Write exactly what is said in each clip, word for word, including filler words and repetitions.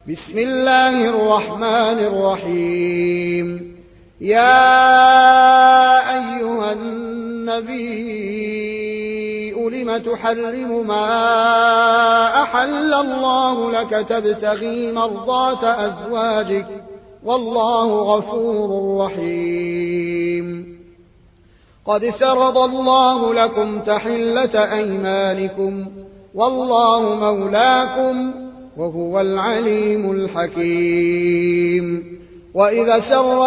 بسم الله الرحمن الرحيم. يا أيها النبي لم تحرم ما أحل الله لك تبتغي مرضات أزواجك والله غفور رحيم. قد فرض الله لكم تحلة أيمانكم والله مولاكم وهو العليم الحكيم. وإذا سر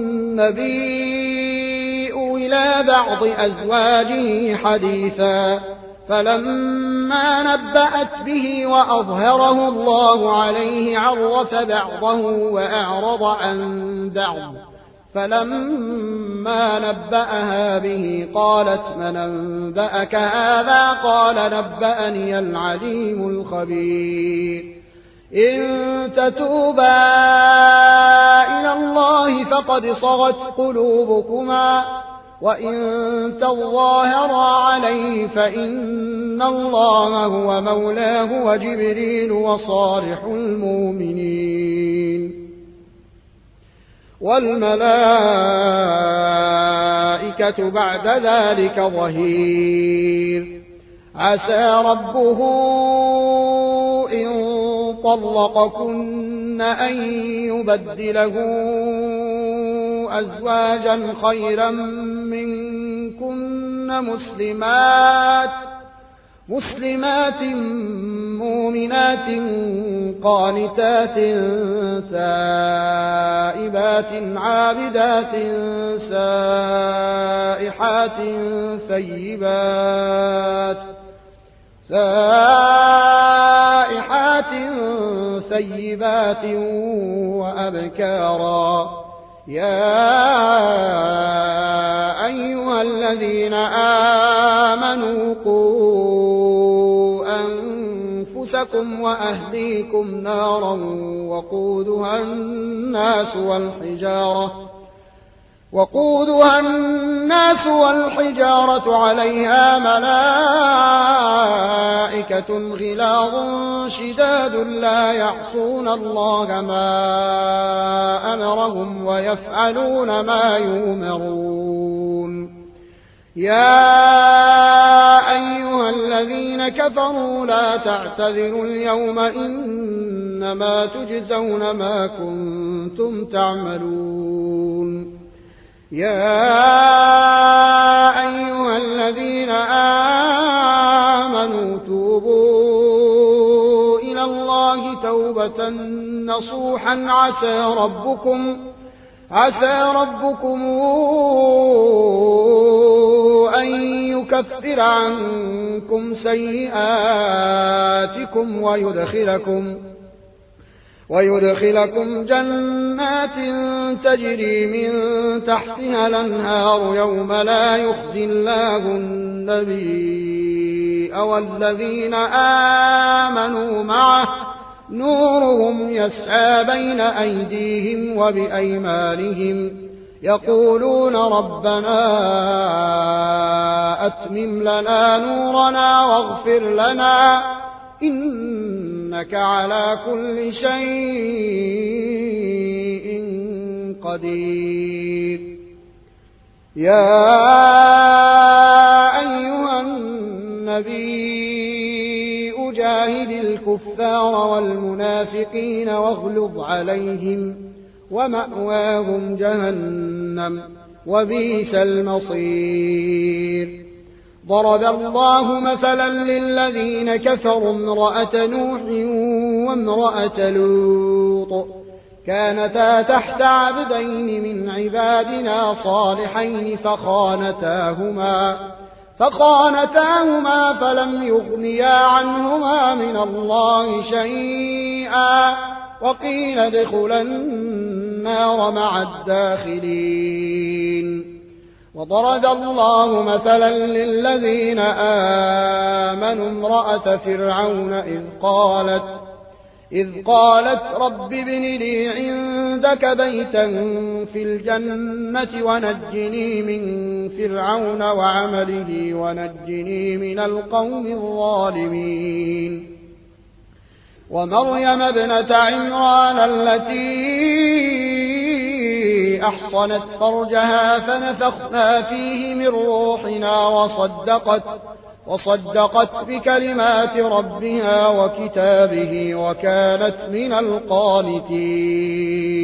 النبي إلى بعض أزواجه حديثا فلما نبأت به وأظهره الله عليه عرف بعضه وأعرض عن بعض، فلما نبأها به قالت من أنبأك هذا؟ قال نبأني العليم الخبير. إن تتوبا إلى الله فقد صغت قلوبكما وإن تظاهرا عليه فإن الله هو مولاه وجبريل وصالح المؤمنين والملائكة بعد ذلك ظهير. عسى ربه إن طلقكن أن يبدله أزواجا خيرا منكن مسلمات مسلمات مؤمنات قانتات تائبات عابدات سائحات ثيبات سائحات ثيبات وأبكارا. يا أيها الذين آمنوا قوا أنفسكم وأهليكم نارا وقودها الناس والحجارة وقودها الناس والحجارة عليها ملائكة غلاظ شداد لا يعصون الله ما أمرهم ويفعلون ما يؤمرون. يا أيها الذين كفروا لا تعتذروا اليوم إنما تجزون ما كنتم تعملون. يا أيها الذين آمنوا توبوا إلى الله توبة نصوحا عسى ربكم عسى ربكم أن يكفر عنكم سيئاتكم ويدخلكم ويدخلكم جنات تجري من تحتها الأنهار يوم لا يخزي الله النبي والذين آمنوا معه نورهم يسعى بين أيديهم وبأيمانهم يقولون ربنا أتمم لنا نورنا واغفر لنا إنك على كل شيء قدير. يا أيها النبي جاهد الكفار والمنافقين واغلظ عليهم ومأواهم جهنم وبئس المصير. ضرب الله مثلا للذين كفروا امرأة نوح وامرأة لوط كانتا تحت عبدين من عبادنا صالحين فخانتاهما فخانتاهما فلم يغنيا عنهما من الله شيئا وقيل ادخلا النار مع الداخلين. وضرب الله مثلا للذين آمنوا امرأة فرعون إذ قالت إذ قالت رب ابن لي عندك بيتا في الجنة ونجني من فرعون وعمله ونجني من القوم الظالمين. ومريم ابنة عمران التي أحصنت فرجها فنفخنا فيه من روحنا وصدقت, وصدقت بكلمات ربها وكتابه وكانت من القانتين.